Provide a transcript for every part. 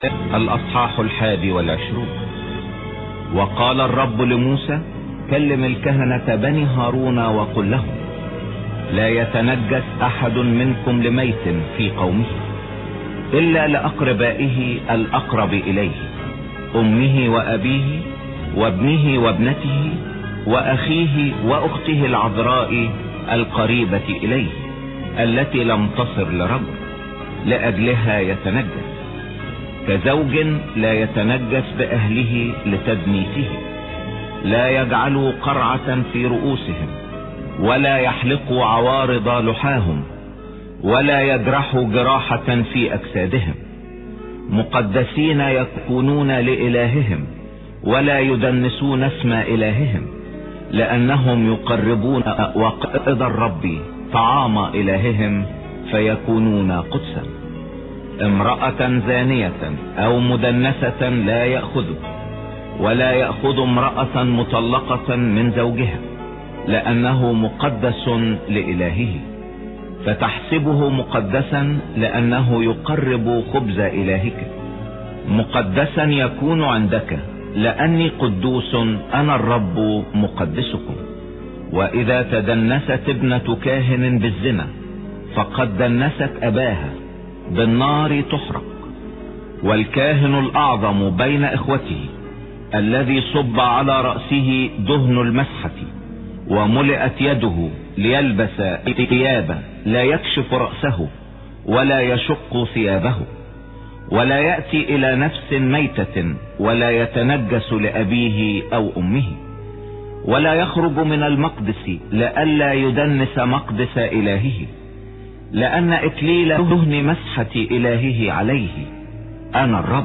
الأصحاح 21. وقال الرب لموسى: كلم الكهنة بني هارون وقل لهم: لا يتنجس أحد منكم لميت في قومه إلا لأقربائه الأقرب إليه، أمه وأبيه وابنه وابنته وأخيه وأخته العذراء القريبة إليه التي لم تصر لرجل، لأجلها يتنجس. كزوج لا يتنجس بأهله لتدنيسه، لا يجعلوا قرعة في رؤوسهم، ولا يحلقوا عوارض لحاهم، ولا يجرحوا جراحة في أجسادهم. مقدسين يكونون لإلههم، ولا يدنسون اسم إلههم، لأنهم يقربون وقائد الرب طعام إلههم فيكونون قدسا. امرأة زانية أو مدنسة لا يأخذه، ولا يأخذ امرأة مطلقة من زوجها، لأنه مقدس لإلهه. فتحسبه مقدسا لأنه يقرب خبز إلهك. مقدسا يكون عندك، لأني قدوس أنا الرب مقدسكم. وإذا تدنست ابنة كاهن بالزنا فقد دنست أباها، بالنار تحرق. والكاهن الأعظم بين إخوته الذي صب على رأسه دهن المسحة وملئت يده ليلبس ثيابا لا يكشف رأسه ولا يشق ثيابه، ولا يأتي إلى نفس ميتة، ولا يتنجس لأبيه أو أمه، ولا يخرج من المقدس لئلا يدنس مقدس إلهه، لأن إكليل دهن مسحة إلهه عليه أنا الرب.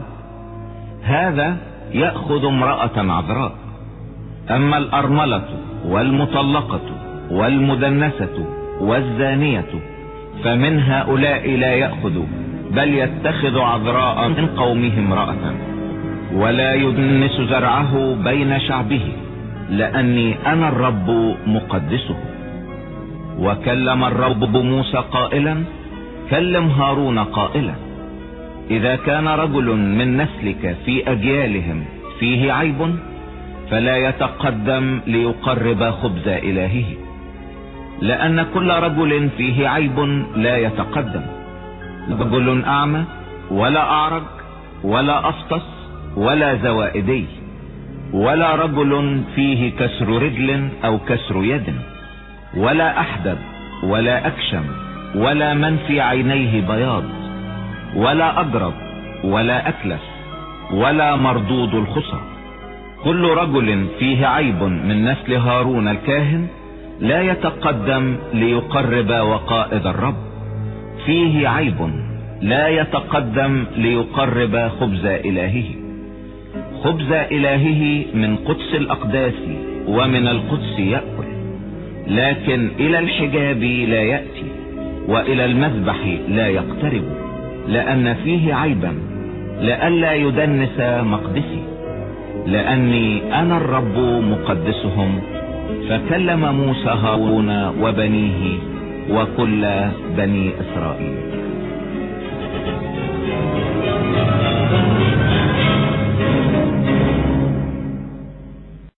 هذا يأخذ امرأة عذراء. أما الأرملة والمطلقة والمدنسة والزانية فمن هؤلاء لا يأخذ، بل يتخذ عذراء من قومه امرأة، ولا يدنس زرعه بين شعبه، لأني أنا الرب مقدسه. وكلم الرب موسى قائلا: كلم هارون قائلا: إذا كان رجل من نسلك في أجيالهم فيه عيب فلا يتقدم ليقرب خبز إلهه، لأن كل رجل فيه عيب لا يتقدم، رجل أعمى ولا أعرج ولا أفطس ولا زوائدي، ولا رجل فيه كسر رجل أو كسر يد، ولا أحدب ولا أكشم، ولا من في عينيه بياض، ولا أجرب ولا أكلس، ولا مردود الخصر. كل رجل فيه عيب من نسل هارون الكاهن لا يتقدم ليقرب وقائد الرب. فيه عيب لا يتقدم ليقرب خبز إلهه. خبز إلهه من قدس الأقداس ومن القدس يأكل، لكن إلى الحجاب لا يأتي، وإلى المذبح لا يقترب، لأن فيه عيبا لئلا يدنس مقدسي، لأني أنا الرب مقدسهم. فكلم موسى هارون وبنيه وكل بني إسرائيل.